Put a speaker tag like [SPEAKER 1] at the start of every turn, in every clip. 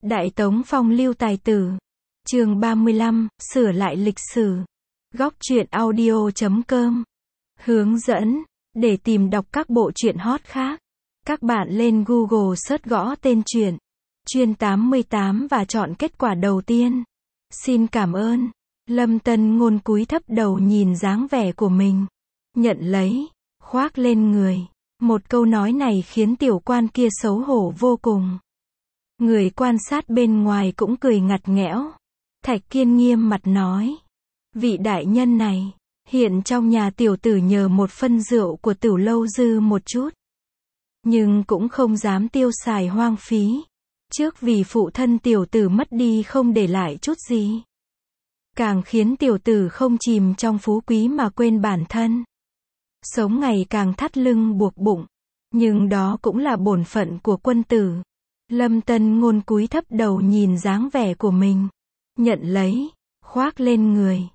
[SPEAKER 1] Đại Tống phong lưu tài tử. Chương 35, sửa lại lịch sử. Góc truyện audio.com. Hướng dẫn. Để tìm đọc các bộ truyện hot khác, các bạn lên Google search gõ tên truyện Chuyên 88 và chọn kết quả đầu tiên. Xin cảm ơn. Lâm Tân Ngôn cúi thấp đầu nhìn dáng vẻ của mình. Nhận lấy, khoác lên người. Một câu nói này khiến tiểu quan kia xấu hổ vô cùng. Người quan sát bên ngoài cũng cười ngặt nghẽo. Thạch Kiên nghiêm mặt nói. Vị đại nhân này, hiện trong nhà tiểu tử nhờ một phân rượu của Tửu Lâu dư một chút. Nhưng cũng không dám tiêu xài hoang phí. Trước vì phụ thân tiểu tử mất đi không để lại chút gì. Càng khiến tiểu tử không chìm trong phú quý mà quên bản thân. Sống ngày càng thắt lưng buộc bụng. Nhưng đó cũng là bổn phận của quân tử. Lâm Tân Ngôn cúi thấp đầu nhìn dáng vẻ của mình. Nhận lấy, khoác lên người.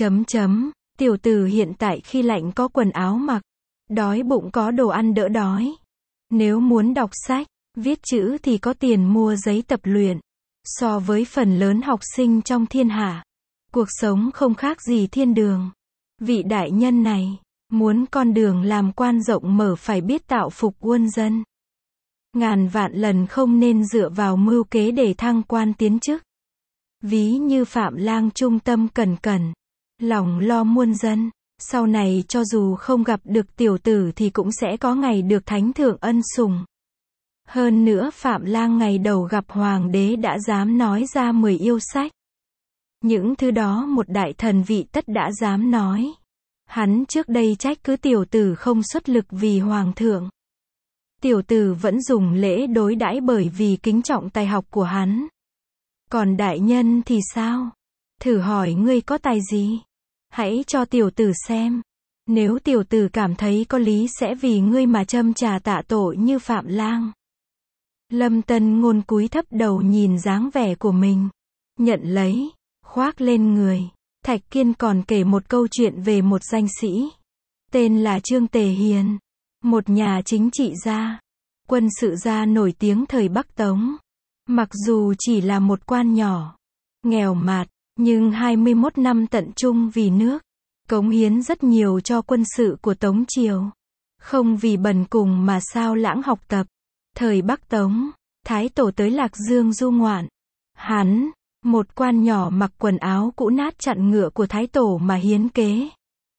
[SPEAKER 1] Tiểu tử hiện tại khi lạnh có quần áo mặc. Đói bụng có đồ ăn đỡ đói. Nếu muốn đọc sách, viết chữ thì có tiền mua giấy tập luyện. So với phần lớn học sinh trong thiên hạ, cuộc sống không khác gì thiên đường. Vị đại nhân này, muốn con đường làm quan rộng mở phải biết tạo phục quân dân. Ngàn vạn lần không nên dựa vào mưu kế để thăng quan tiến chức. Ví như Phạm Lang trung tâm cẩn cẩn, lòng lo muôn dân, sau này cho dù không gặp được tiểu tử thì cũng sẽ có ngày được thánh thượng ân sủng. Hơn nữa Phạm Lang ngày đầu gặp hoàng đế đã dám nói ra 10 yêu sách. Những thứ đó một đại thần vị tất đã dám nói. Hắn trước đây trách cứ tiểu tử không xuất lực vì hoàng thượng. Tiểu tử vẫn dùng lễ đối đãi bởi vì kính trọng tài học của hắn. Còn đại nhân thì sao? Thử hỏi ngươi có tài gì? Hãy cho tiểu tử xem. Nếu tiểu tử cảm thấy có lý sẽ vì ngươi mà châm trà tạ tội như Phạm Lang. Lâm Tân Ngôn cúi thấp đầu nhìn dáng vẻ của mình. Nhận lấy, khoác lên người. Thạch Kiên còn kể một câu chuyện về một danh sĩ. Tên là Trương Tề Hiền. Một nhà chính trị gia, quân sự gia nổi tiếng thời Bắc Tống. Mặc dù chỉ là một quan nhỏ, nghèo mạt, nhưng 21 năm tận trung vì nước, cống hiến rất nhiều cho quân sự của Tống Triều. Không vì bần cùng mà sao lãng học tập. Thời Bắc Tống, Thái Tổ tới Lạc Dương du ngoạn. Hắn, một quan nhỏ mặc quần áo cũ nát chặn ngựa của Thái Tổ mà hiến kế.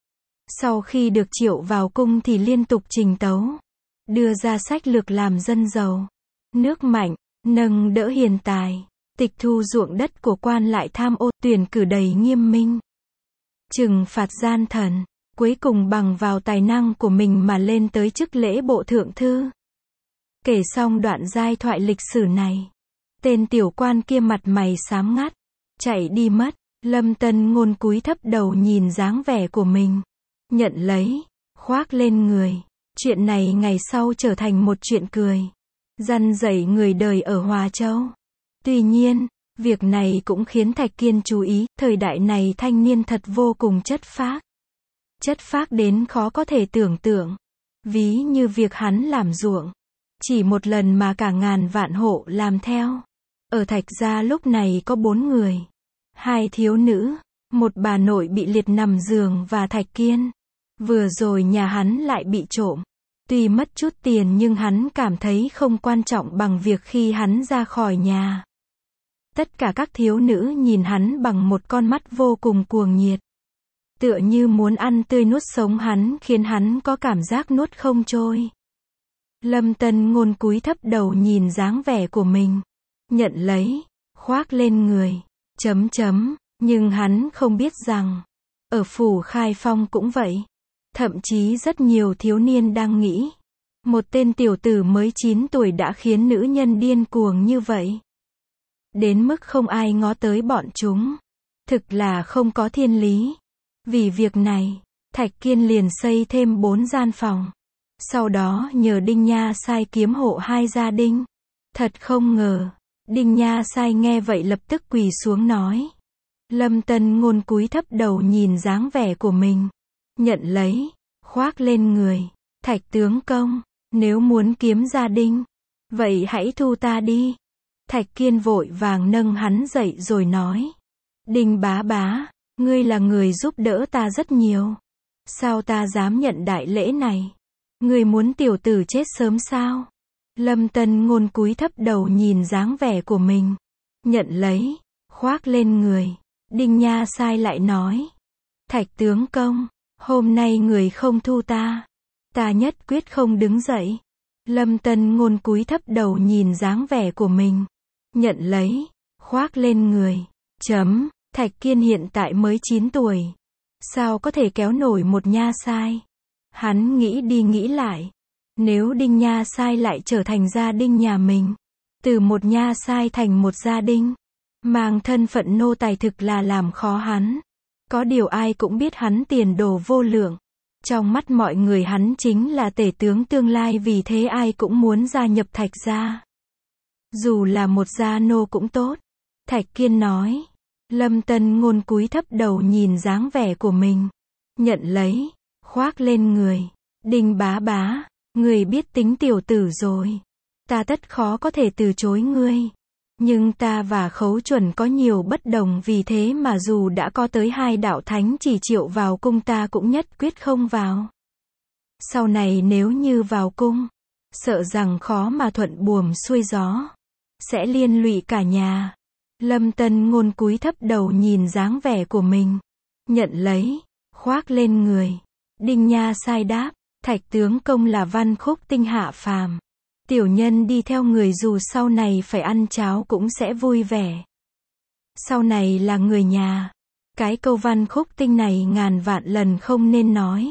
[SPEAKER 1] Sau khi được triệu vào cung thì liên tục trình tấu, đưa ra sách lược làm dân giàu, nước mạnh, nâng đỡ hiền tài, tịch thu ruộng đất của quan lại tham ô, tuyển cử đầy nghiêm minh, trừng phạt gian thần, cuối cùng bằng vào tài năng của mình mà lên tới chức lễ bộ thượng thư. Kể xong đoạn giai thoại lịch sử này, tên tiểu quan kia mặt mày xám ngắt, chạy đi mất. Lâm Tân Ngôn cúi thấp đầu nhìn dáng vẻ của mình. Nhận lấy, khoác lên người. Chuyện này ngày sau trở thành một chuyện cười, răn dạy người đời ở Hòa Châu. Tuy nhiên, việc này cũng khiến Thạch Kiên chú ý, thời đại này thanh niên thật vô cùng chất phác. Chất phác đến khó có thể tưởng tượng. Ví như việc hắn làm ruộng, chỉ một lần mà cả ngàn vạn hộ làm theo. Ở Thạch gia lúc này có 4 người. 2 thiếu nữ, một bà nội bị liệt nằm giường và Thạch Kiên. Vừa rồi nhà hắn lại bị trộm. Tuy mất chút tiền nhưng hắn cảm thấy không quan trọng bằng việc khi hắn ra khỏi nhà. Tất cả các thiếu nữ nhìn hắn bằng một con mắt vô cùng cuồng nhiệt. Tựa như muốn ăn tươi nuốt sống hắn, khiến hắn có cảm giác nuốt không trôi. Lâm Tân Ngôn cúi thấp đầu nhìn dáng vẻ của mình. Nhận lấy, khoác lên người. Nhưng hắn không biết rằng, ở phủ Khai Phong cũng vậy. Thậm chí rất nhiều thiếu niên đang nghĩ, một tên tiểu tử mới 9 tuổi đã khiến nữ nhân điên cuồng như vậy. Đến mức không ai ngó tới bọn chúng. Thực là không có thiên lý. Vì việc này, Thạch Kiên liền xây thêm 4 gian phòng. Sau đó nhờ Đinh Nha Sai kiếm hộ 2 gia đình. Thật không ngờ, Đinh Nha Sai nghe vậy lập tức quỳ xuống nói. Lâm Tân Ngôn cúi thấp đầu nhìn dáng vẻ của mình. Nhận lấy, khoác lên người. Thạch tướng công, nếu muốn kiếm gia đình, vậy hãy thu ta đi. Thạch Kiên vội vàng nâng hắn dậy rồi nói. Đinh bá bá, ngươi là người giúp đỡ ta rất nhiều. Sao ta dám nhận đại lễ này? Ngươi muốn tiểu tử chết sớm sao? Lâm Tân Ngôn cúi thấp đầu nhìn dáng vẻ của mình. Nhận lấy, khoác lên người. Đinh Nha Sai lại nói. Thạch tướng công, hôm nay người không thu ta. Ta nhất quyết không đứng dậy. Lâm Tân Ngôn cúi thấp đầu nhìn dáng vẻ của mình. Nhận lấy, khoác lên người. Thạch Kiên hiện tại mới 9 tuổi. Sao có thể kéo nổi một Nha Sai? Hắn nghĩ đi nghĩ lại. Nếu Đinh Nha Sai lại trở thành gia đinh nhà mình. Từ một Nha Sai thành một gia đinh. Mang thân phận nô tài thực là làm khó hắn. Có điều ai cũng biết hắn tiền đồ vô lượng. Trong mắt mọi người hắn chính là tể tướng tương lai, vì thế ai cũng muốn gia nhập Thạch gia. Dù là một gia nô cũng tốt. Thạch Kiên nói. Lâm Tân Ngôn cúi thấp đầu nhìn dáng vẻ của mình. Nhận lấy, khoác lên người. Đinh bá bá, người biết tính tiểu tử rồi. Ta tất khó có thể từ chối ngươi. Nhưng ta và Khấu Chuẩn có nhiều bất đồng, vì thế mà dù đã có tới 2 đạo thánh chỉ triệu vào cung ta cũng nhất quyết không vào. Sau này nếu như vào cung, sợ rằng khó mà thuận buồm xuôi gió. Sẽ liên lụy cả nhà. Lâm Tân Ngôn cúi thấp đầu nhìn dáng vẻ của mình. Nhận lấy, khoác lên người. Đinh Nha Sai đáp. Thạch tướng công là văn khúc tinh hạ phàm. Tiểu nhân đi theo người dù sau này phải ăn cháo cũng sẽ vui vẻ. Sau này là người nhà. Cái câu văn khúc tinh này ngàn vạn lần không nên nói.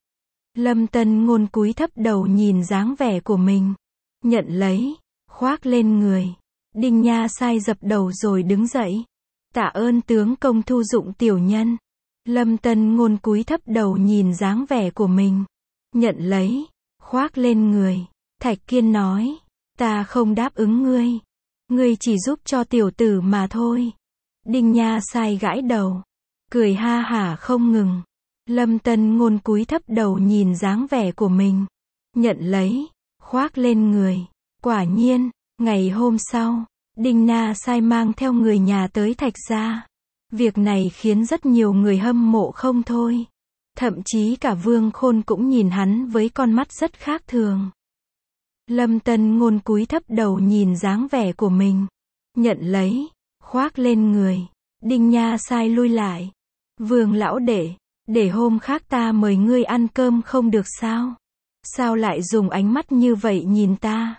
[SPEAKER 1] Lâm Tân Ngôn cúi thấp đầu nhìn dáng vẻ của mình. Nhận lấy, khoác lên người. Đinh Nha Sai dập đầu rồi đứng dậy. Tạ ơn tướng công thu dụng tiểu nhân. Lâm Tân Ngôn cúi thấp đầu nhìn dáng vẻ của mình. Nhận lấy, khoác lên người. Thạch Kiên nói. Ta không đáp ứng ngươi. Ngươi chỉ giúp cho tiểu tử mà thôi. Đinh Nha Sai gãi đầu. Cười ha hả không ngừng. Lâm Tân Ngôn cúi thấp đầu nhìn dáng vẻ của mình. Nhận lấy, khoác lên người. Quả nhiên, ngày hôm sau, Đinh Nha Sai mang theo người nhà tới Thạch gia. Việc này khiến rất nhiều người hâm mộ không thôi. Thậm chí cả Vương Khôn cũng nhìn hắn với con mắt rất khác thường. Lâm Tân Ngôn cúi thấp đầu nhìn dáng vẻ của mình. Nhận lấy, khoác lên người. Đinh Nha Sai lui lại. Vương lão đệ, để hôm khác ta mời ngươi ăn cơm không được sao? Sao lại dùng ánh mắt như vậy nhìn ta?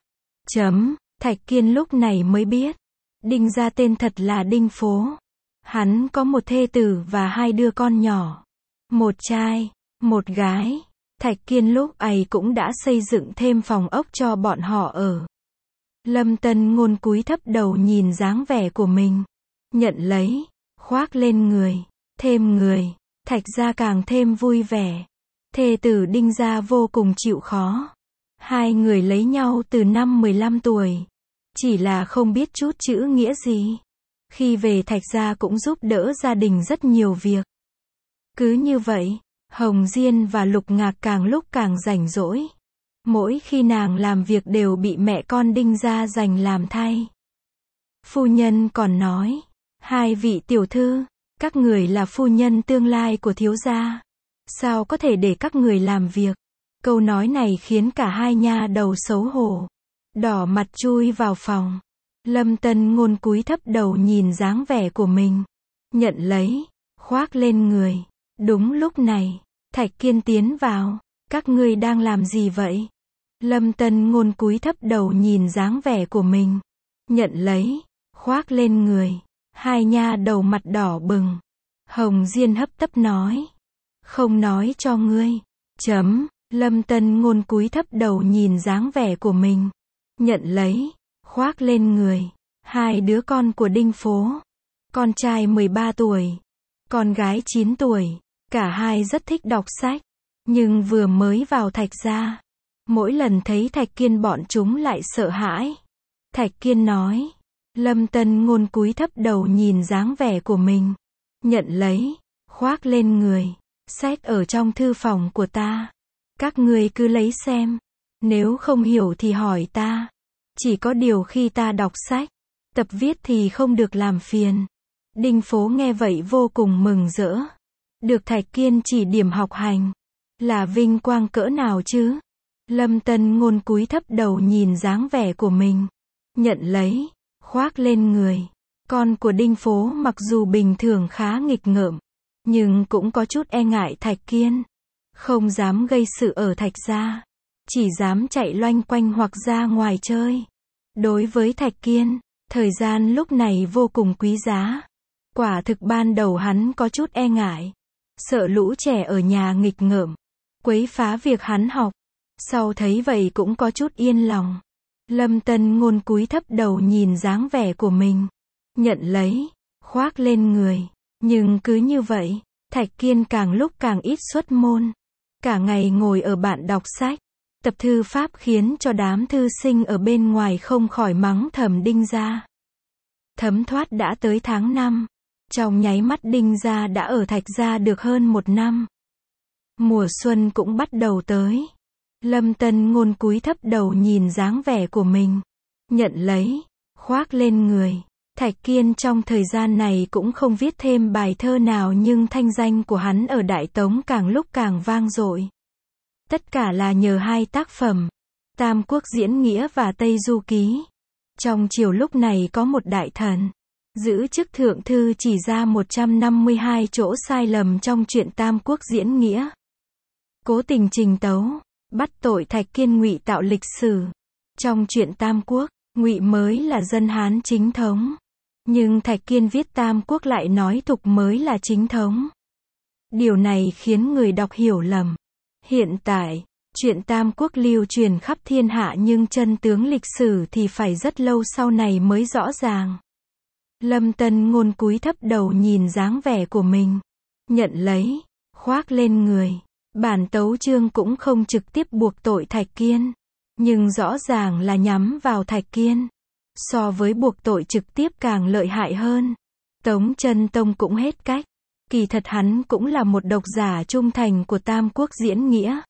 [SPEAKER 1] Thạch Kiên lúc này mới biết. Đinh gia tên thật là Đinh Phố. Hắn có một thê tử và 2 đứa con nhỏ. Một trai, một gái. Thạch Kiên lúc ấy cũng đã xây dựng thêm phòng ốc cho bọn họ ở. Lâm Tân Ngôn cúi thấp đầu nhìn dáng vẻ của mình. Nhận lấy, khoác lên người. Thêm người, Thạch gia càng thêm vui vẻ. Thê tử Đinh gia vô cùng chịu khó. 2 người lấy nhau từ năm 15 tuổi. Chỉ là không biết chút chữ nghĩa gì. Khi về Thạch gia cũng giúp đỡ gia đình rất nhiều việc. Cứ như vậy, Hồng Diên và Lục Ngạc càng lúc càng rảnh rỗi. Mỗi khi nàng làm việc đều bị mẹ con Đinh gia giành làm thay. Phu nhân còn nói. 2 vị tiểu thư, các người là phu nhân tương lai của thiếu gia. Sao có thể để các người làm việc? Câu nói này khiến cả 2 nha đầu xấu hổ. Đỏ mặt chui vào phòng. Lâm Tân Ngôn cúi thấp đầu nhìn dáng vẻ của mình. Nhận lấy, khoác lên người. Đúng lúc này, Thạch Kiên tiến vào. Các ngươi đang làm gì vậy? Lâm Tân Ngôn cúi thấp đầu nhìn dáng vẻ của mình. Nhận lấy, khoác lên người. 2 nha đầu mặt đỏ bừng. Hồng Diên hấp tấp nói. Không nói cho ngươi. Lâm Tân Ngôn cúi thấp đầu nhìn dáng vẻ của mình. Nhận lấy, khoác lên người. 2 đứa con của Đinh Phố. Con trai 13 tuổi. Con gái 9 tuổi. Cả 2 rất thích đọc sách. Nhưng vừa mới vào Thạch gia. Mỗi lần thấy Thạch Kiên bọn chúng lại sợ hãi. Thạch Kiên nói. Lâm Tân Ngôn cúi thấp đầu nhìn dáng vẻ của mình. Nhận lấy, khoác lên người. Sách ở trong thư phòng của ta. Các ngươi cứ lấy xem. Nếu không hiểu thì hỏi ta. Chỉ có điều khi ta đọc sách, Tập viết thì không được làm phiền. Đinh Phố nghe vậy vô cùng mừng rỡ. Được Thạch Kiên chỉ điểm học hành. Là vinh quang cỡ nào chứ? Lâm Tân Ngôn cúi thấp đầu nhìn dáng vẻ của mình. Nhận lấy, khoác lên người. Con của Đinh Phố mặc dù bình thường khá nghịch ngợm, nhưng cũng có chút e ngại Thạch Kiên. Không dám gây sự ở Thạch gia. Chỉ dám chạy loanh quanh hoặc ra ngoài chơi. Đối với Thạch Kiên, thời gian lúc này vô cùng quý giá. Quả thực ban đầu hắn có chút e ngại. Sợ lũ trẻ ở nhà nghịch ngợm, quấy phá việc hắn học. Sau thấy vậy cũng có chút yên lòng. Lâm Tân Ngôn cúi thấp đầu nhìn dáng vẻ của mình. Nhận lấy, khoác lên người. Nhưng cứ như vậy, Thạch Kiên càng lúc càng ít xuất môn. Cả ngày ngồi ở bàn đọc sách, tập thư pháp khiến cho đám thư sinh ở bên ngoài không khỏi mắng thầm Đinh gia. Thấm thoát đã tới tháng 5. Trong nháy mắt Đinh gia đã ở Thạch gia được hơn 1 năm. Mùa xuân cũng bắt đầu tới. Lâm Tân Ngôn cúi thấp đầu nhìn dáng vẻ của mình. Nhận lấy, khoác lên người. Thạch Kiên trong thời gian này cũng không viết thêm bài thơ nào nhưng thanh danh của hắn ở Đại Tống càng lúc càng vang dội. Tất cả là nhờ 2 tác phẩm, Tam Quốc Diễn Nghĩa và Tây Du Ký. Trong triều lúc này có một đại thần, giữ chức thượng thư chỉ ra 152 chỗ sai lầm trong truyện Tam Quốc Diễn Nghĩa. Cố tình trình tấu, bắt tội Thạch Kiên ngụy tạo lịch sử. Trong truyện Tam Quốc, ngụy mới là dân Hán chính thống. Nhưng Thạch Kiên viết Tam Quốc lại nói Thục mới là chính thống. Điều này khiến người đọc hiểu lầm. Hiện tại, truyện Tam Quốc lưu truyền khắp thiên hạ nhưng chân tướng lịch sử thì phải rất lâu sau này mới rõ ràng. Lâm Tân Ngôn cúi thấp đầu nhìn dáng vẻ của mình. Nhận lấy, khoác lên người. Bản tấu chương cũng không trực tiếp buộc tội Thạch Kiên. Nhưng rõ ràng là nhắm vào Thạch Kiên. So với buộc tội trực tiếp càng lợi hại hơn. Tống Chân Tông cũng hết cách. Kỳ thật hắn cũng là một độc giả trung thành của Tam Quốc Diễn Nghĩa.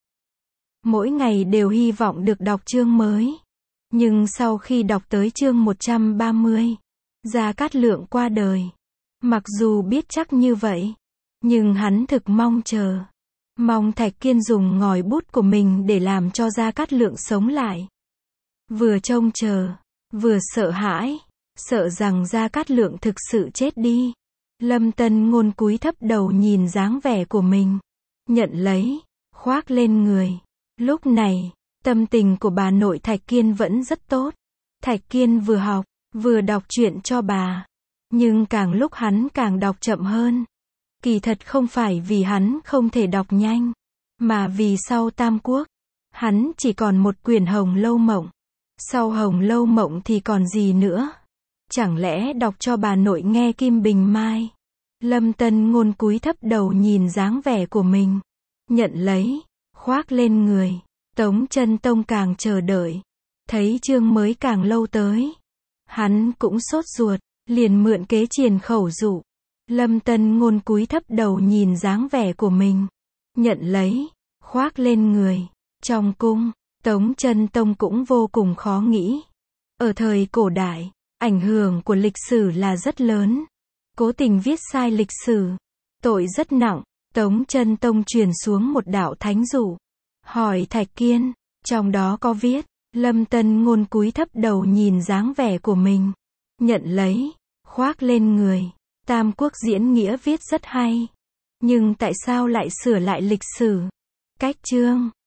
[SPEAKER 1] Mỗi ngày đều hy vọng được đọc chương mới. Nhưng sau khi đọc tới chương 130, Gia Cát Lượng qua đời. Mặc dù biết chắc như vậy, nhưng hắn thực mong chờ. Mong Thạch Kiên dùng ngòi bút của mình để làm cho Gia Cát Lượng sống lại. Vừa trông chờ, vừa sợ hãi, sợ rằng Gia Cát Lượng thực sự chết đi. Lâm Tân Ngôn cúi thấp đầu nhìn dáng vẻ của mình. Nhận lấy, khoác lên người. Lúc này, tâm tình của bà nội Thạch Kiên vẫn rất tốt. Thạch Kiên vừa học, vừa đọc truyện cho bà. Nhưng càng lúc hắn càng đọc chậm hơn. Kỳ thật không phải vì hắn không thể đọc nhanh, mà vì sau Tam Quốc, hắn chỉ còn một quyển Hồng Lâu Mộng. Sau Hồng Lâu Mộng thì còn gì nữa? Chẳng lẽ đọc cho bà nội nghe Kim Bình Mai? Lâm Tân Ngôn cúi thấp đầu nhìn dáng vẻ của mình. Nhận lấy, khoác lên người. Tống Chân Tông càng chờ đợi. Thấy chương mới càng lâu tới. Hắn cũng sốt ruột, liền mượn kế truyền khẩu dụ. Lâm Tân Ngôn cúi thấp đầu nhìn dáng vẻ của mình. Nhận lấy, khoác lên người. Trong cung, Tống Chân Tông cũng vô cùng khó nghĩ. Ở thời cổ đại, ảnh hưởng của lịch sử là rất lớn. Cố tình viết sai lịch sử, tội rất nặng. Tống Chân Tông truyền xuống một đạo thánh dụ. Hỏi Thạch Kiên, trong đó có viết. Lâm Tân Ngôn cúi thấp đầu nhìn dáng vẻ của mình. Nhận lấy, khoác lên người. Tam Quốc Diễn Nghĩa viết rất hay. Nhưng tại sao lại sửa lại lịch sử? Cách chương